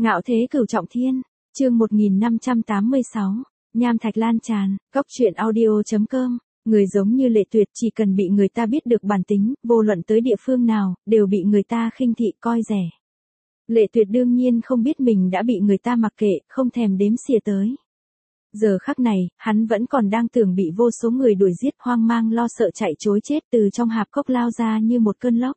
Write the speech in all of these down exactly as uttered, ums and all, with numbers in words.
Ngạo thế cửu trọng thiên, chương một nghìn năm trăm tám mươi sáu, nham thạch lan tràn, góc truyện audio.com, người giống như Lệ Tuyệt chỉ cần bị người ta biết được bản tính, vô luận tới địa phương nào, đều bị người ta khinh thị coi rẻ. Lệ Tuyệt đương nhiên không biết mình đã bị người ta mặc kệ, không thèm đếm xỉa tới. Giờ khắc này, hắn vẫn còn đang tưởng bị vô số người đuổi giết, hoang mang lo sợ chạy trối chết từ trong hạp cốc lao ra như một cơn lốc.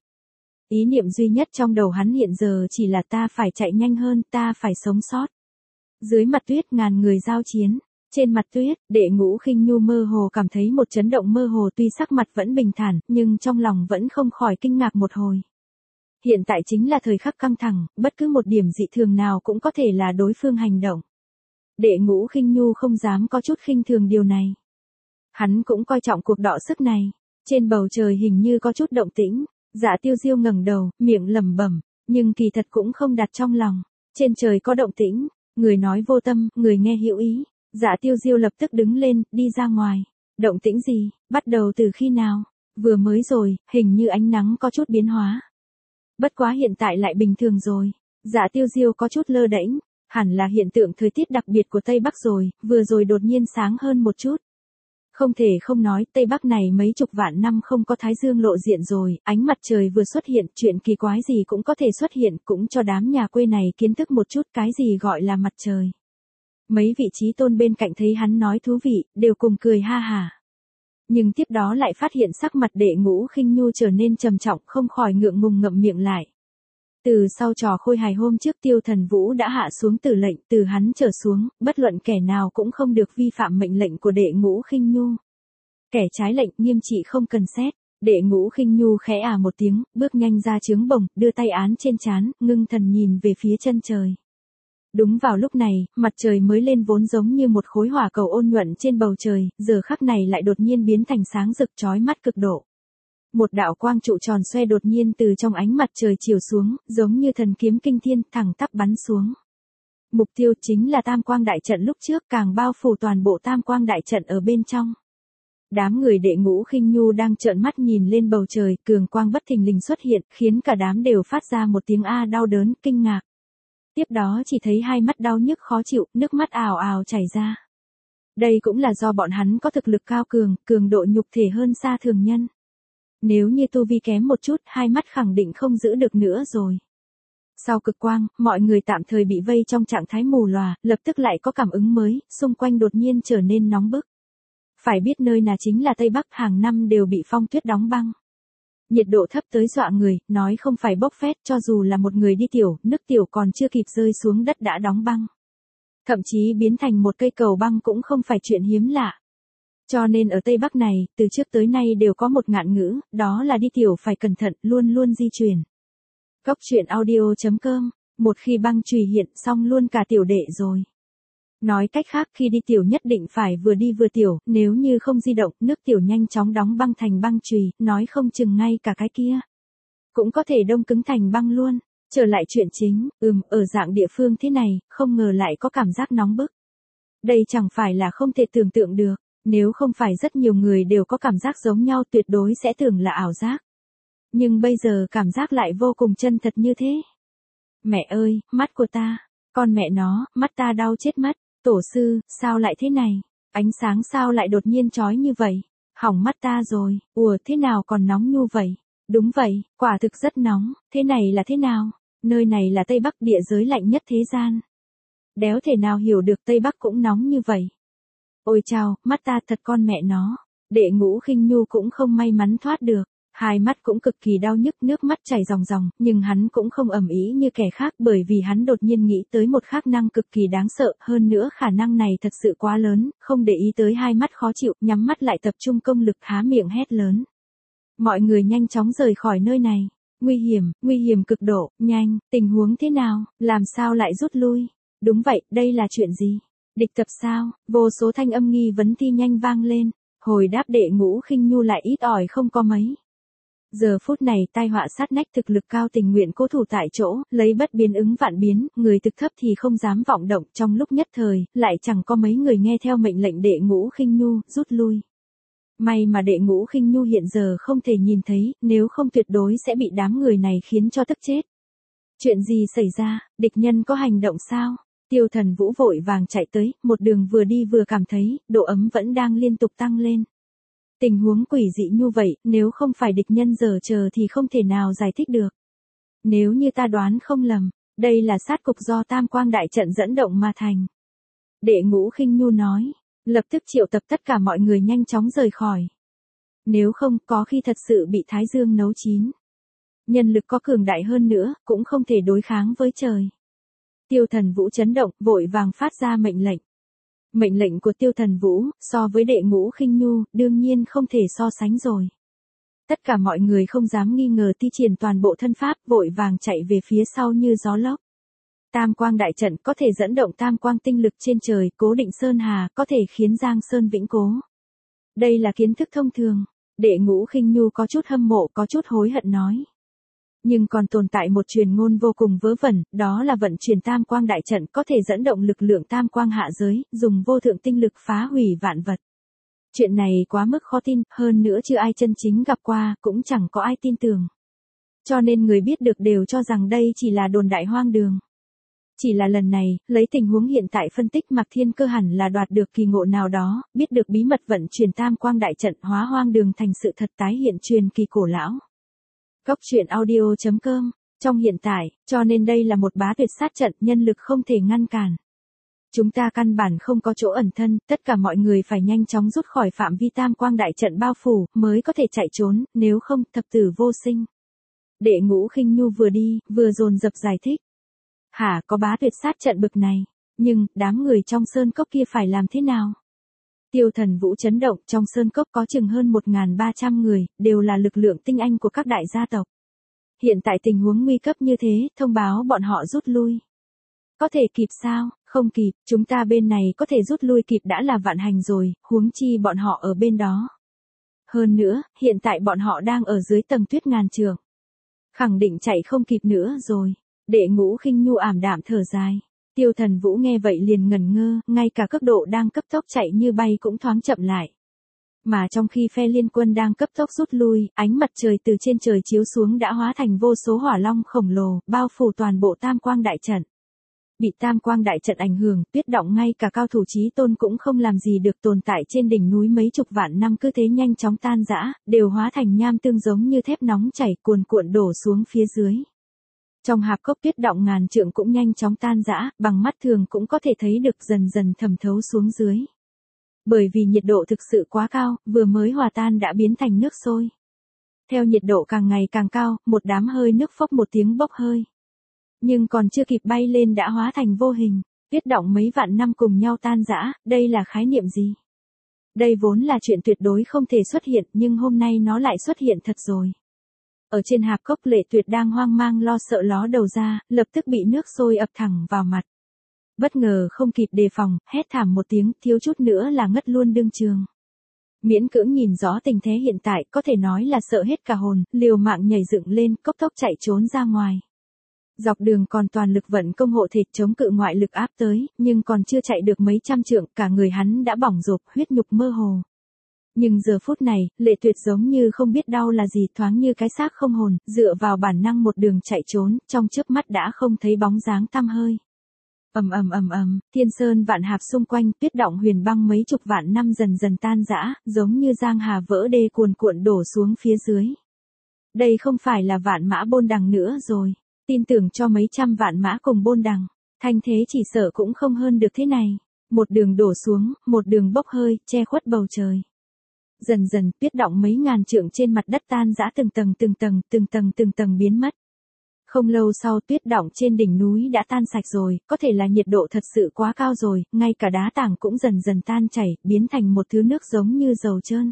Ý niệm duy nhất trong đầu hắn hiện giờ chỉ là ta phải chạy nhanh hơn, ta phải sống sót. Dưới mặt tuyết ngàn người giao chiến, trên mặt tuyết, Đệ Ngũ Khinh Nhu mơ hồ cảm thấy một chấn động mơ hồ, tuy sắc mặt vẫn bình thản, nhưng trong lòng vẫn không khỏi kinh ngạc một hồi. Hiện tại chính là thời khắc căng thẳng, bất cứ một điểm dị thường nào cũng có thể là đối phương hành động. Đệ Ngũ Khinh Nhu không dám có chút khinh thường điều này. Hắn cũng coi trọng cuộc đọ sức này. Trên bầu trời hình như có chút động tĩnh. Dạ Tiêu Diêu ngẩng đầu, miệng lẩm bẩm, nhưng kỳ thật cũng không đặt trong lòng. Trên trời có động tĩnh, người nói vô tâm, người nghe hữu ý. Dạ Tiêu Diêu lập tức đứng lên, đi ra ngoài. Động tĩnh gì, bắt đầu từ khi nào? Vừa mới rồi, hình như ánh nắng có chút biến hóa. Bất quá hiện tại lại bình thường rồi. Dạ Tiêu Diêu có chút lơ đễnh, hẳn là hiện tượng thời tiết đặc biệt của Tây Bắc rồi, vừa rồi đột nhiên sáng hơn một chút. Không thể không nói, Tây Bắc này mấy chục vạn năm không có thái dương lộ diện rồi, ánh mặt trời vừa xuất hiện, chuyện kỳ quái gì cũng có thể xuất hiện, cũng cho đám nhà quê này kiến thức một chút cái gì gọi là mặt trời. Mấy vị trí tôn bên cạnh thấy hắn nói thú vị, đều cùng cười ha hả. Nhưng tiếp đó lại phát hiện sắc mặt Đệ Ngũ Khinh Nhu trở nên trầm trọng, không khỏi ngượng ngùng ngậm miệng lại. Từ sau trò khôi hài hôm trước Tiêu Thần Vũ đã hạ xuống tử lệnh, từ hắn trở xuống, bất luận kẻ nào cũng không được vi phạm mệnh lệnh của Đệ Ngũ Khinh Nhu. Kẻ trái lệnh nghiêm trị không cần xét. Đệ Ngũ Khinh Nhu khẽ à một tiếng, bước nhanh ra trướng bồng, đưa tay án trên trán, ngưng thần nhìn về phía chân trời. Đúng vào lúc này, mặt trời mới lên vốn giống như một khối hỏa cầu ôn nhuận trên bầu trời, giờ khắc này lại đột nhiên biến thành sáng rực chói mắt cực độ. Một đạo quang trụ tròn xoe đột nhiên từ trong ánh mặt trời chiếu xuống, giống như thần kiếm kinh thiên, thẳng tắp bắn xuống. Mục tiêu chính là Tam Quang Đại Trận lúc trước, càng bao phủ toàn bộ Tam Quang Đại Trận ở bên trong. Đám người Đệ Ngũ Khinh Nhu đang trợn mắt nhìn lên bầu trời, cường quang bất thình lình xuất hiện, khiến cả đám đều phát ra một tiếng a đau đớn, kinh ngạc. Tiếp đó chỉ thấy hai mắt đau nhức khó chịu, nước mắt ào ào chảy ra. Đây cũng là do bọn hắn có thực lực cao cường, cường độ nhục thể hơn xa thường nhân. Nếu như tu vi kém một chút, hai mắt khẳng định không giữ được nữa rồi. Sau cực quang, mọi người tạm thời bị vây trong trạng thái mù lòa, lập tức lại có cảm ứng mới, xung quanh đột nhiên trở nên nóng bức. Phải biết nơi nào chính là Tây Bắc, hàng năm đều bị phong tuyết đóng băng. Nhiệt độ thấp tới dọa người, nói không phải bốc phét, cho dù là một người đi tiểu, nước tiểu còn chưa kịp rơi xuống đất đã đóng băng. Thậm chí biến thành một cây cầu băng cũng không phải chuyện hiếm lạ. Cho nên ở Tây Bắc này, từ trước tới nay đều có một ngạn ngữ, đó là đi tiểu phải cẩn thận, luôn luôn di chuyển. Góc truyện audio.com, một khi băng chùy hiện xong luôn cả tiểu đệ rồi. Nói cách khác, khi đi tiểu nhất định phải vừa đi vừa tiểu, nếu như không di động, nước tiểu nhanh chóng đóng băng thành băng chùy, nói không chừng ngay cả cái kia cũng có thể đông cứng thành băng luôn. Trở lại chuyện chính, ừm, ở dạng địa phương thế này, không ngờ lại có cảm giác nóng bức. Đây chẳng phải là không thể tưởng tượng được. Nếu không phải rất nhiều người đều có cảm giác giống nhau tuyệt đối sẽ tưởng là ảo giác. Nhưng bây giờ cảm giác lại vô cùng chân thật như thế. Mẹ ơi, mắt của ta, con mẹ nó, mắt ta đau chết mất. Tổ sư, sao lại thế này? Ánh sáng sao lại đột nhiên chói như vậy? Hỏng mắt ta rồi, ùa thế nào còn nóng như vậy? Đúng vậy, quả thực rất nóng, thế này là thế nào? Nơi này là Tây Bắc, địa giới lạnh nhất thế gian. Đéo thể nào hiểu được Tây Bắc cũng nóng như vậy. Ôi chao, mắt ta thật con mẹ nó. Đệ Ngũ Khinh Nhu cũng không may mắn thoát được. Hai mắt cũng cực kỳ đau nhức, nước mắt chảy ròng ròng, nhưng hắn cũng không ầm ĩ như kẻ khác bởi vì hắn đột nhiên nghĩ tới một khả năng cực kỳ đáng sợ, hơn nữa khả năng này thật sự quá lớn, không để ý tới hai mắt khó chịu, nhắm mắt lại tập trung công lực há miệng hét lớn. Mọi người nhanh chóng rời khỏi nơi này. Nguy hiểm, nguy hiểm cực độ, nhanh, tình huống thế nào, làm sao lại rút lui? Đúng vậy, đây là chuyện gì? Địch tập sao? Vô số thanh âm nghi vấn thi nhanh vang lên. Hồi đáp Đệ Ngũ Khinh Nhu lại ít ỏi không có mấy. Giờ phút này tai họa sát nách thực lực cao tình nguyện cố thủ tại chỗ, lấy bất biến ứng vạn biến, người thực thấp thì không dám vọng động, trong lúc nhất thời, lại chẳng có mấy người nghe theo mệnh lệnh Đệ Ngũ Khinh Nhu, rút lui. May mà Đệ Ngũ Khinh Nhu hiện giờ không thể nhìn thấy, nếu không tuyệt đối sẽ bị đám người này khiến cho tức chết. Chuyện gì xảy ra, địch nhân có hành động sao? Tiêu Thần Vũ vội vàng chạy tới, một đường vừa đi vừa cảm thấy, độ ấm vẫn đang liên tục tăng lên. Tình huống quỷ dị như vậy, nếu không phải địch nhân giở chờ thì không thể nào giải thích được. Nếu như ta đoán không lầm, đây là sát cục do Tam Quang Đại Trận dẫn động mà thành. Đệ Ngũ Khinh Nhu nói, lập tức triệu tập tất cả mọi người nhanh chóng rời khỏi. Nếu không, có khi thật sự bị Thái Dương nấu chín. Nhân lực có cường đại hơn nữa, cũng không thể đối kháng với trời. Tiêu Thần Vũ chấn động, vội vàng phát ra mệnh lệnh. Mệnh lệnh của Tiêu Thần Vũ, so với Đệ Ngũ Khinh Nhu, đương nhiên không thể so sánh rồi. Tất cả mọi người không dám nghi ngờ thi triển toàn bộ thân pháp, vội vàng chạy về phía sau như gió lốc. Tam Quang Đại Trận có thể dẫn động tam quang tinh lực trên trời, cố định Sơn Hà, có thể khiến Giang Sơn vĩnh cố. Đây là kiến thức thông thường. Đệ Ngũ Khinh Nhu có chút hâm mộ, có chút hối hận nói. Nhưng còn tồn tại một truyền ngôn vô cùng vớ vẩn, đó là vận chuyển Tam Quang Đại Trận có thể dẫn động lực lượng Tam Quang hạ giới, dùng vô thượng tinh lực phá hủy vạn vật. Chuyện này quá mức khó tin, hơn nữa chưa ai chân chính gặp qua, cũng chẳng có ai tin tưởng. Cho nên người biết được đều cho rằng đây chỉ là đồn đại hoang đường. Chỉ là lần này, lấy tình huống hiện tại phân tích Mạc Thiên Cơ hẳn là đoạt được kỳ ngộ nào đó, biết được bí mật vận chuyển Tam Quang Đại Trận hóa hoang đường thành sự thật tái hiện truyền kỳ cổ lão. Góc truyện audio chấm com, trong hiện tại, cho nên đây là một bá tuyệt sát trận, nhân lực không thể ngăn cản. Chúng ta căn bản không có chỗ ẩn thân, tất cả mọi người phải nhanh chóng rút khỏi phạm vi Tam Quang Đại Trận bao phủ, mới có thể chạy trốn, nếu không, thập tử vô sinh. Đệ Ngũ Khinh Nhu vừa đi, vừa dồn dập giải thích. Hả, có bá tuyệt sát trận bực này, nhưng, đám người trong sơn cốc kia phải làm thế nào? Tiêu Thần Vũ chấn động, trong sơn cốc có chừng hơn một nghìn ba trăm người, đều là lực lượng tinh anh của các đại gia tộc. Hiện tại tình huống nguy cấp như thế, thông báo bọn họ rút lui. Có thể kịp sao? Không kịp, chúng ta bên này có thể rút lui kịp đã là vạn hành rồi, huống chi bọn họ ở bên đó. Hơn nữa, hiện tại bọn họ đang ở dưới tầng tuyết ngàn trượng. Khẳng định chạy không kịp nữa rồi. Đệ Ngũ Khinh Nhu ảm đạm thở dài. Tiêu Thần Vũ nghe vậy liền ngẩn ngơ, ngay cả cấp độ đang cấp tốc chạy như bay cũng thoáng chậm lại. Mà trong khi phe liên quân đang cấp tốc rút lui, ánh mặt trời từ trên trời chiếu xuống đã hóa thành vô số hỏa long khổng lồ, bao phủ toàn bộ Tam Quang Đại Trận. Bị Tam Quang Đại Trận ảnh hưởng, tuyết động ngay cả cao thủ chí tôn cũng không làm gì được, tồn tại trên đỉnh núi mấy chục vạn năm cứ thế nhanh chóng tan rã, đều hóa thành nham tương giống như thép nóng chảy cuồn cuộn đổ xuống phía dưới. Trong hạp cốc tuyết động ngàn trượng cũng nhanh chóng tan rã, bằng mắt thường cũng có thể thấy được dần dần thẩm thấu xuống dưới. Bởi vì nhiệt độ thực sự quá cao, vừa mới hòa tan đã biến thành nước sôi. Theo nhiệt độ càng ngày càng cao, một đám hơi nước phốc một tiếng bốc hơi. Nhưng còn chưa kịp bay lên đã hóa thành vô hình, tuyết động mấy vạn năm cùng nhau tan rã, đây là khái niệm gì? Đây vốn là chuyện tuyệt đối không thể xuất hiện, nhưng hôm nay nó lại xuất hiện thật rồi. Ở trên hạp cốc Lệ Tuyệt đang hoang mang lo sợ ló đầu ra, lập tức bị nước sôi ập thẳng vào mặt. Bất ngờ không kịp đề phòng, hét thảm một tiếng, thiếu chút nữa là ngất luôn đương trường. Miễn cưỡng nhìn rõ tình thế hiện tại, có thể nói là sợ hết cả hồn, liều mạng nhảy dựng lên, cốc tốc chạy trốn ra ngoài. Dọc đường còn toàn lực vận công hộ thể chống cự ngoại lực áp tới, nhưng còn chưa chạy được mấy trăm trượng, cả người hắn đã bỏng rộp, huyết nhục mơ hồ. Nhưng giờ phút này, Lệ Tuyệt giống như không biết đau là gì, thoáng như cái xác không hồn, dựa vào bản năng một đường chạy trốn, trong chớp mắt đã không thấy bóng dáng tăm hơi. Ầm ầm ầm ầm, thiên sơn vạn hạp xung quanh, tuyết động huyền băng mấy chục vạn năm dần dần tan rã, giống như giang hà vỡ đê cuồn cuộn đổ xuống phía dưới. Đây không phải là vạn mã bôn đằng nữa rồi, tin tưởng cho mấy trăm vạn mã cùng bôn đằng, thanh thế chỉ sợ cũng không hơn được thế này. Một đường đổ xuống, một đường bốc hơi, che khuất bầu trời. Dần dần, tuyết động mấy ngàn trượng trên mặt đất tan rã từng tầng từng tầng, từng tầng từng tầng biến mất. Không lâu sau tuyết động trên đỉnh núi đã tan sạch rồi, có thể là nhiệt độ thật sự quá cao rồi, ngay cả đá tảng cũng dần dần tan chảy, biến thành một thứ nước giống như dầu trơn.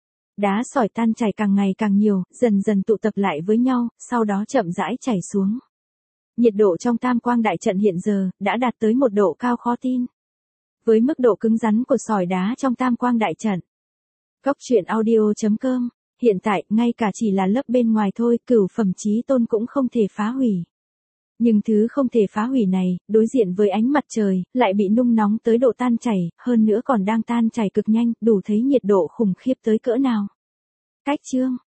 Đá sỏi tan chảy càng ngày càng nhiều, dần dần tụ tập lại với nhau, sau đó chậm rãi chảy xuống. Nhiệt độ trong Tam Quang Đại Trận hiện giờ, đã đạt tới một độ cao khó tin. Với mức độ cứng rắn của sỏi đá trong Tam Quang Đại Trận. Góc truyện audio chấm com, hiện tại, ngay cả chỉ là lớp bên ngoài thôi, cửu phẩm chí tôn cũng không thể phá hủy. Nhưng thứ không thể phá hủy này, đối diện với ánh mặt trời, lại bị nung nóng tới độ tan chảy, hơn nữa còn đang tan chảy cực nhanh, đủ thấy nhiệt độ khủng khiếp tới cỡ nào. Cách chương